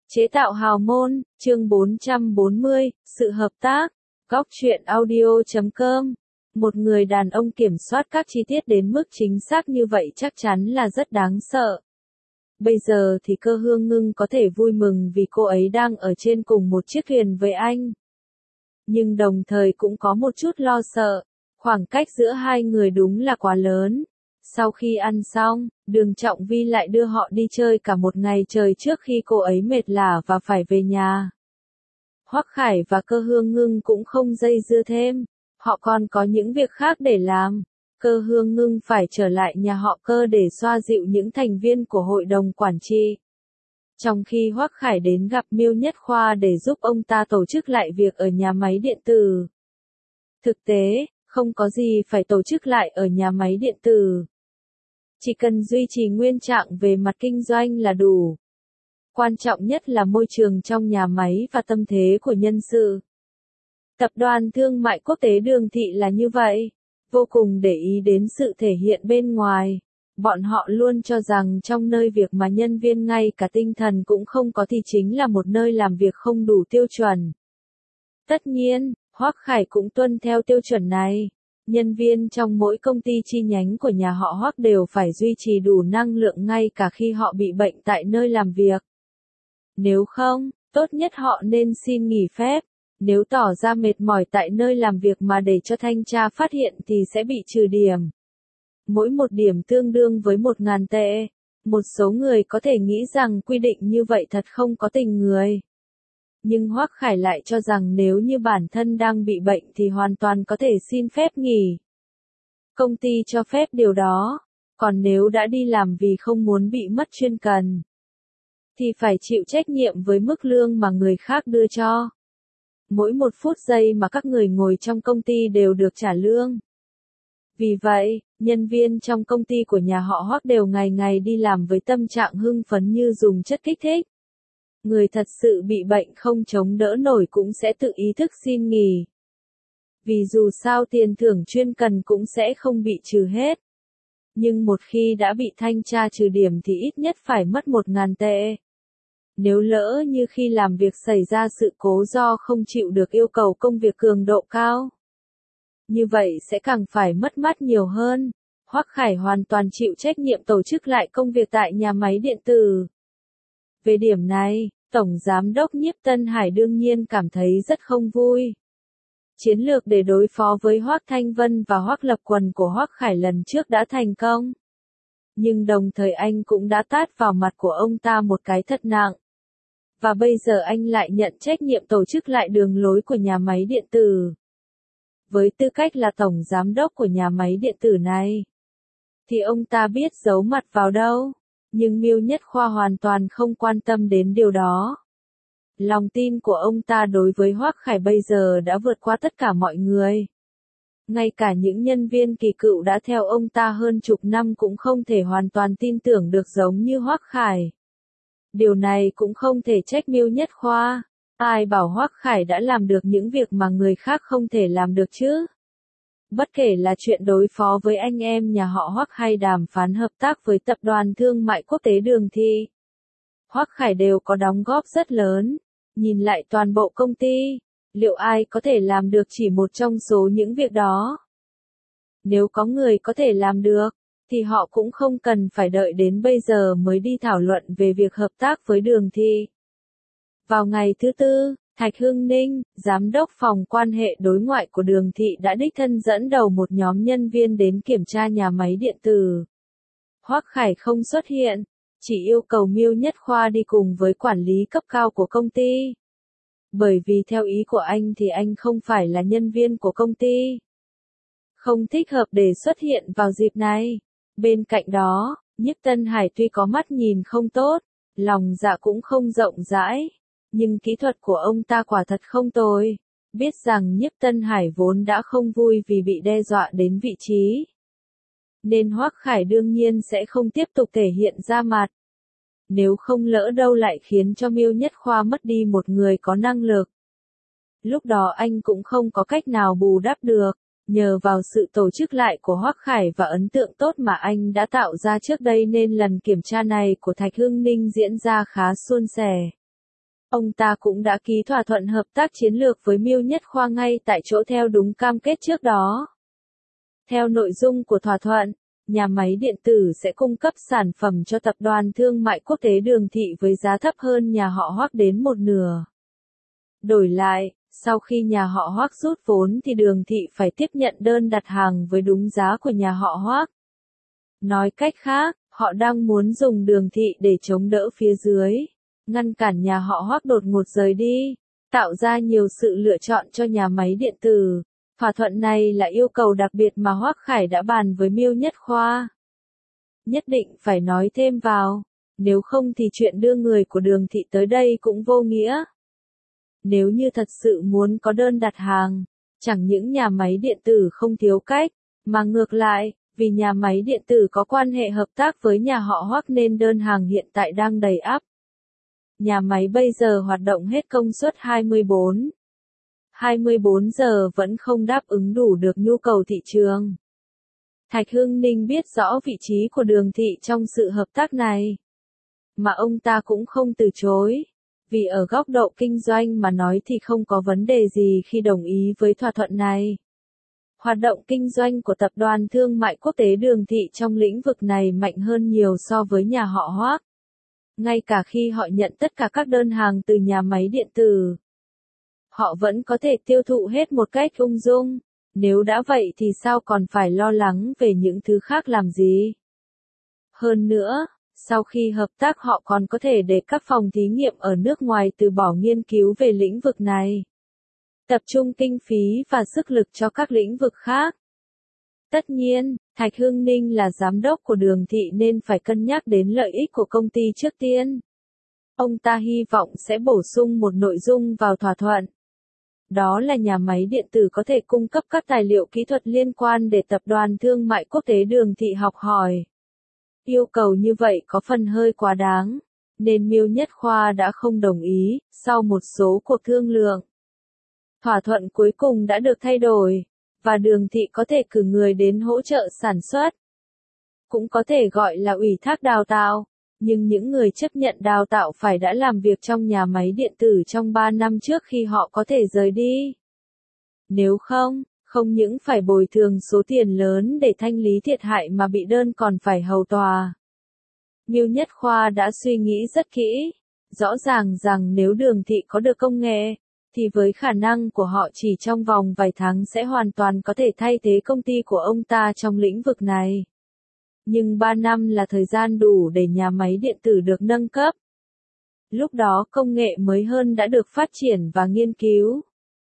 Chế tạo hào môn, chương 440, sự hợp tác, góc truyện audio.com. Một người đàn ông kiểm soát các chi tiết đến mức chính xác như vậy chắc chắn là rất đáng sợ. Bây giờ thì Cơ Hương Ngưng có thể vui mừng vì cô ấy đang ở trên cùng một chiếc thuyền với anh. Nhưng đồng thời cũng có một chút lo sợ, khoảng cách giữa hai người đúng là quá lớn. Sau khi ăn xong, Đường Trọng Vi lại đưa họ đi chơi cả một ngày trời trước khi cô ấy mệt lả và phải về nhà. Hoắc Khải và Cơ Hương Ngưng cũng không dây dưa thêm, họ còn có những việc khác để làm. Cơ Hương Ngưng phải trở lại nhà họ Cơ để xoa dịu những thành viên của hội đồng quản trị. Trong khi Hoắc Khải đến gặp Miêu Nhất Khoa để giúp ông ta tổ chức lại việc ở nhà máy điện tử. Thực tế, không có gì phải tổ chức lại ở nhà máy điện tử. Chỉ cần duy trì nguyên trạng về mặt kinh doanh là đủ. Quan trọng nhất là môi trường trong nhà máy và tâm thế của nhân sự. Tập đoàn Thương mại Quốc tế Đường Thị là như vậy, vô cùng để ý đến sự thể hiện bên ngoài. Bọn họ luôn cho rằng trong nơi việc mà nhân viên ngay cả tinh thần cũng không có thì chính là một nơi làm việc không đủ tiêu chuẩn. Tất nhiên, Hoắc Khải cũng tuân theo tiêu chuẩn này. Nhân viên trong mỗi công ty chi nhánh của nhà họ Hoắc đều phải duy trì đủ năng lượng ngay cả khi họ bị bệnh tại nơi làm việc. Nếu không, tốt nhất họ nên xin nghỉ phép. Nếu tỏ ra mệt mỏi tại nơi làm việc mà để cho thanh tra phát hiện thì sẽ bị trừ điểm. Mỗi một điểm tương đương với 1.000 tệ. Một số người có thể nghĩ rằng quy định như vậy thật không có tình người. Nhưng Hoắc Khải lại cho rằng nếu như bản thân đang bị bệnh thì hoàn toàn có thể xin phép nghỉ. Công ty cho phép điều đó, còn nếu đã đi làm vì không muốn bị mất chuyên cần, thì phải chịu trách nhiệm với mức lương mà người khác đưa cho. Mỗi một phút giây mà các người ngồi trong công ty đều được trả lương. Vì vậy, nhân viên trong công ty của nhà họ Hoắc đều ngày ngày đi làm với tâm trạng hưng phấn như dùng chất kích thích. Người thật sự bị bệnh không chống đỡ nổi cũng sẽ tự ý thức xin nghỉ. Vì dù sao tiền thưởng chuyên cần cũng sẽ không bị trừ hết. Nhưng một khi đã bị thanh tra trừ điểm thì ít nhất phải mất 1.000 tệ. Nếu lỡ như khi làm việc xảy ra sự cố do không chịu được yêu cầu công việc cường độ cao, như vậy sẽ càng phải mất mát nhiều hơn. Hoắc Khải hoàn toàn chịu trách nhiệm tổ chức lại công việc tại nhà máy điện tử. Về điểm này, Tổng Giám đốc Nhiếp Tân Hải đương nhiên cảm thấy rất không vui. Chiến lược để đối phó với Hoắc Thanh Vân và Hoắc Lập Quần của Hoắc Khải lần trước đã thành công. Nhưng đồng thời anh cũng đã tát vào mặt của ông ta một cái thật nặng. Và bây giờ anh lại nhận trách nhiệm tổ chức lại đường lối của nhà máy điện tử. Với tư cách là Tổng Giám đốc của nhà máy điện tử này, thì ông ta biết giấu mặt vào đâu. Nhưng Miêu Nhất Khoa hoàn toàn không quan tâm đến điều đó. Lòng tin của ông ta đối với Hoắc Khải bây giờ đã vượt qua tất cả mọi người. Ngay cả những nhân viên kỳ cựu đã theo ông ta hơn chục năm cũng không thể hoàn toàn tin tưởng được giống như Hoắc Khải. Điều này cũng không thể trách Miêu Nhất Khoa. Ai bảo Hoắc Khải đã làm được những việc mà người khác không thể làm được chứ? Bất kể là chuyện đối phó với anh em nhà họ Hoắc hay đàm phán hợp tác với Tập đoàn Thương mại Quốc tế Đường Thị, Hoắc Khải đều có đóng góp rất lớn. Nhìn lại toàn bộ công ty, liệu ai có thể làm được chỉ một trong số những việc đó? Nếu có người có thể làm được, thì họ cũng không cần phải đợi đến bây giờ mới đi thảo luận về việc hợp tác với Đường Thị. Vào ngày thứ Tư, Thạch Hưng Ninh, Giám đốc phòng quan hệ đối ngoại của Đường Thị đã đích thân dẫn đầu một nhóm nhân viên đến kiểm tra nhà máy điện tử. Hoắc Khải không xuất hiện, chỉ yêu cầu Miêu Nhất Khoa đi cùng với quản lý cấp cao của công ty. Bởi vì theo ý của anh thì anh không phải là nhân viên của công ty. Không thích hợp để xuất hiện vào dịp này. Bên cạnh đó, Nhiếp Tân Hải tuy có mắt nhìn không tốt, lòng dạ cũng không rộng rãi. Nhưng kỹ thuật của ông ta quả thật không tồi. Biết rằng Nhiếp Tân Hải vốn đã không vui vì bị đe dọa đến vị trí, nên Hoắc Khải đương nhiên sẽ không tiếp tục thể hiện ra mặt. Nếu không lỡ đâu lại khiến cho Miêu Nhất Khoa mất đi một người có năng lực. Lúc đó anh cũng không có cách nào bù đắp được. Nhờ vào sự tổ chức lại của Hoắc Khải và ấn tượng tốt mà anh đã tạo ra trước đây nên lần kiểm tra này của Thạch Hưng Ninh diễn ra khá suôn sẻ. Ông ta cũng đã ký thỏa thuận hợp tác chiến lược với Miêu Nhất Khoa ngay tại chỗ theo đúng cam kết trước đó. Theo nội dung của thỏa thuận, nhà máy điện tử sẽ cung cấp sản phẩm cho Tập đoàn Thương mại Quốc tế Đường Thị với giá thấp hơn nhà họ Hoắc đến một nửa. Đổi lại, sau khi nhà họ Hoắc rút vốn thì Đường Thị phải tiếp nhận đơn đặt hàng với đúng giá của nhà họ Hoắc. Nói cách khác, họ đang muốn dùng Đường Thị để chống đỡ phía dưới, ngăn cản nhà họ Hoắc đột ngột rời đi, tạo ra nhiều sự lựa chọn cho nhà máy điện tử. Thỏa thuận này là yêu cầu đặc biệt mà Hoắc Khải đã bàn với Miêu Nhất Khoa. Nhất định phải nói thêm vào, nếu không thì chuyện đưa người của Đường Thị tới đây cũng vô nghĩa. Nếu như thật sự muốn có đơn đặt hàng, chẳng những nhà máy điện tử không thiếu cách, mà ngược lại, vì nhà máy điện tử có quan hệ hợp tác với nhà họ Hoắc nên đơn hàng hiện tại đang đầy ắp. Nhà máy bây giờ hoạt động hết công suất 24 giờ vẫn không đáp ứng đủ được nhu cầu thị trường. Thạch Hưng Ninh biết rõ vị trí của Đường Thị trong sự hợp tác này, mà ông ta cũng không từ chối, vì ở góc độ kinh doanh mà nói thì không có vấn đề gì khi đồng ý với thỏa thuận này. Hoạt động kinh doanh của Tập đoàn Thương mại Quốc tế Đường Thị trong lĩnh vực này mạnh hơn nhiều so với nhà họ Hoắc. Ngay cả khi họ nhận tất cả các đơn hàng từ nhà máy điện tử, họ vẫn có thể tiêu thụ hết một cách ung dung. Nếu đã vậy thì sao còn phải lo lắng về những thứ khác làm gì? Hơn nữa, sau khi hợp tác họ còn có thể để các phòng thí nghiệm ở nước ngoài từ bỏ nghiên cứu về lĩnh vực này, tập trung kinh phí và sức lực cho các lĩnh vực khác. Tất nhiên, Thạch Hưng Ninh là giám đốc của Đường Thị nên phải cân nhắc đến lợi ích của công ty trước tiên. Ông ta hy vọng sẽ bổ sung một nội dung vào thỏa thuận. Đó là nhà máy điện tử có thể cung cấp các tài liệu kỹ thuật liên quan để Tập đoàn Thương mại Quốc tế Đường Thị học hỏi. Yêu cầu như vậy có phần hơi quá đáng, nên Miêu Nhất Khoa đã không đồng ý. Sau một số cuộc thương lượng, thỏa thuận cuối cùng đã được thay đổi, và Đường Thị có thể cử người đến hỗ trợ sản xuất. Cũng có thể gọi là ủy thác đào tạo, nhưng những người chấp nhận đào tạo phải đã làm việc trong nhà máy điện tử trong 3 năm trước khi họ có thể rời đi. Nếu không, không những phải bồi thường số tiền lớn để thanh lý thiệt hại mà bị đơn còn phải hầu tòa. Miêu Nhất Khoa đã suy nghĩ rất kỹ, rõ ràng rằng nếu Đường Thị có được công nghệ, thì với khả năng của họ chỉ trong vòng vài tháng sẽ hoàn toàn có thể thay thế công ty của ông ta trong lĩnh vực này. Nhưng 3 năm là thời gian đủ để nhà máy điện tử được nâng cấp. Lúc đó công nghệ mới hơn đã được phát triển và nghiên cứu.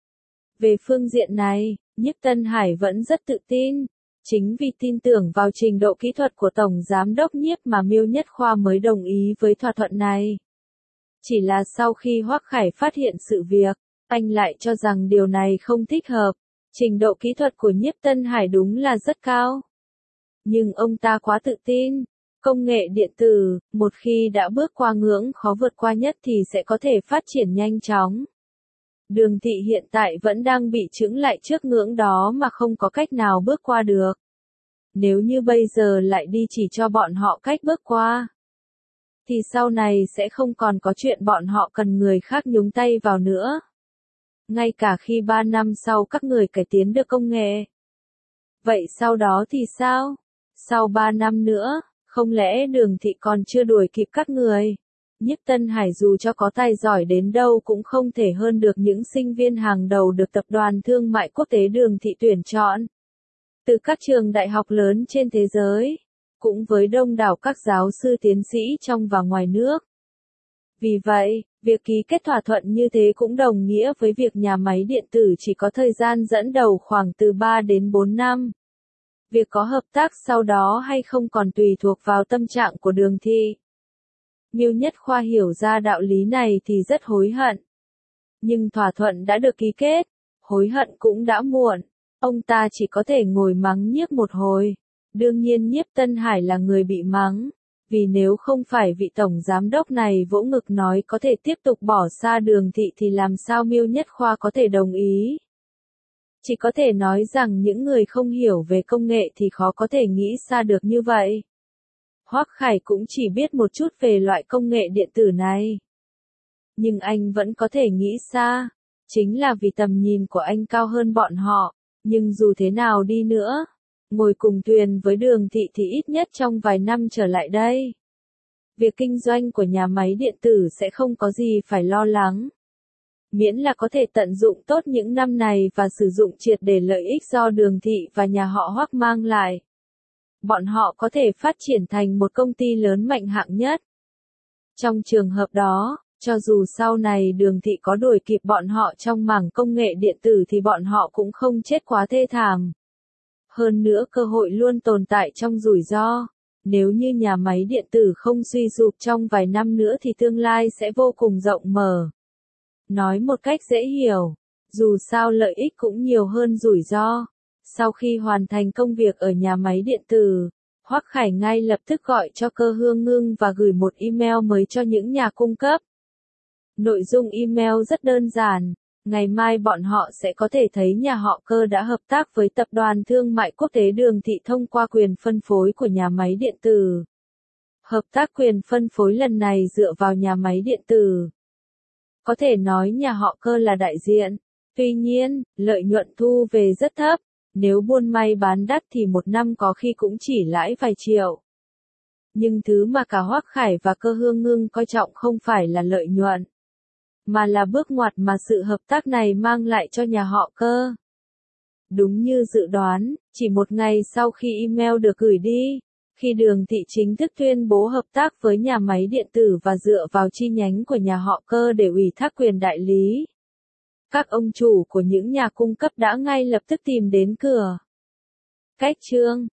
Về phương diện này, Nhiếp Tân Hải vẫn rất tự tin. Chính vì tin tưởng vào trình độ kỹ thuật của Tổng Giám đốc Nhiếp mà Miêu Nhất Khoa mới đồng ý với thỏa thuận này. Chỉ là sau khi Hoắc Khải phát hiện sự việc, anh lại cho rằng điều này không thích hợp. Trình độ kỹ thuật của Nhiếp Tân Hải đúng là rất cao. Nhưng ông ta quá tự tin. Công nghệ điện tử, một khi đã bước qua ngưỡng khó vượt qua nhất thì sẽ có thể phát triển nhanh chóng. Đường Thị hiện tại vẫn đang bị chững lại trước ngưỡng đó mà không có cách nào bước qua được. Nếu như bây giờ lại đi chỉ cho bọn họ cách bước qua, thì sau này sẽ không còn có chuyện bọn họ cần người khác nhúng tay vào nữa. Ngay cả khi 3 năm sau các người cải tiến được công nghệ. Vậy sau đó thì sao? Sau 3 năm nữa, không lẽ Đường Thị còn chưa đuổi kịp các người? Nhiếp Tân Hải dù cho có tài giỏi đến đâu cũng không thể hơn được những sinh viên hàng đầu được Tập đoàn Thương mại Quốc tế Đường Thị tuyển chọn. Từ các trường đại học lớn trên thế giới, cũng với đông đảo các giáo sư tiến sĩ trong và ngoài nước. Vì vậy, việc ký kết thỏa thuận như thế cũng đồng nghĩa với việc nhà máy điện tử chỉ có thời gian dẫn đầu khoảng từ 3 đến 4 năm. Việc có hợp tác sau đó hay không còn tùy thuộc vào tâm trạng của Đường Thị. Miêu Nhất Khoa hiểu ra đạo lý này thì rất hối hận. Nhưng thỏa thuận đã được ký kết, hối hận cũng đã muộn. Ông ta chỉ có thể ngồi mắng Nhiếp một hồi. Đương nhiên Nhiếp Tân Hải là người bị mắng. Vì nếu không phải vị tổng giám đốc này vỗ ngực nói có thể tiếp tục bỏ xa Đường Thị thì làm sao Miêu Nhất Khoa có thể đồng ý. Chỉ có thể nói rằng những người không hiểu về công nghệ thì khó có thể nghĩ xa được như vậy. Hoắc Khải cũng chỉ biết một chút về loại công nghệ điện tử này. Nhưng anh vẫn có thể nghĩ xa. Chính là vì tầm nhìn của anh cao hơn bọn họ. Nhưng dù thế nào đi nữa, ngồi cùng thuyền với Đường Thị thì ít nhất trong vài năm trở lại đây, việc kinh doanh của nhà máy điện tử sẽ không có gì phải lo lắng. Miễn là có thể tận dụng tốt những năm này và sử dụng triệt để lợi ích do Đường Thị và nhà họ Hoắc mang lại. Bọn họ có thể phát triển thành một công ty lớn mạnh hạng nhất. Trong trường hợp đó, cho dù sau này Đường Thị có đuổi kịp bọn họ trong mảng công nghệ điện tử thì bọn họ cũng không chết quá thê thảm. Hơn nữa cơ hội luôn tồn tại trong rủi ro. Nếu như nhà máy điện tử không suy sụp trong vài năm nữa thì tương lai sẽ vô cùng rộng mở. Nói một cách dễ hiểu, dù sao lợi ích cũng nhiều hơn rủi ro. Sau khi hoàn thành công việc ở nhà máy điện tử, Hoắc Khải ngay lập tức gọi cho Cơ Hương Ngưng và gửi một email mới cho những nhà cung cấp. Nội dung email rất đơn giản. Ngày mai bọn họ sẽ có thể thấy nhà họ Cơ đã hợp tác với Tập đoàn Thương mại Quốc tế Đường Thị thông qua quyền phân phối của nhà máy điện tử. Hợp tác quyền phân phối lần này dựa vào nhà máy điện tử. Có thể nói nhà họ Cơ là đại diện. Tuy nhiên, lợi nhuận thu về rất thấp. Nếu buôn may bán đắt thì một năm có khi cũng chỉ lãi vài triệu. Nhưng thứ mà cả Hoắc Khải và Cơ Hương Ngưng coi trọng không phải là lợi nhuận, mà là bước ngoặt mà sự hợp tác này mang lại cho nhà họ Cơ. Đúng như dự đoán, chỉ một ngày sau khi email được gửi đi, khi Đường Thị chính thức tuyên bố hợp tác với nhà máy điện tử và dựa vào chi nhánh của nhà họ Cơ để ủy thác quyền đại lý, các ông chủ của những nhà cung cấp đã ngay lập tức tìm đến cửa. Cách chương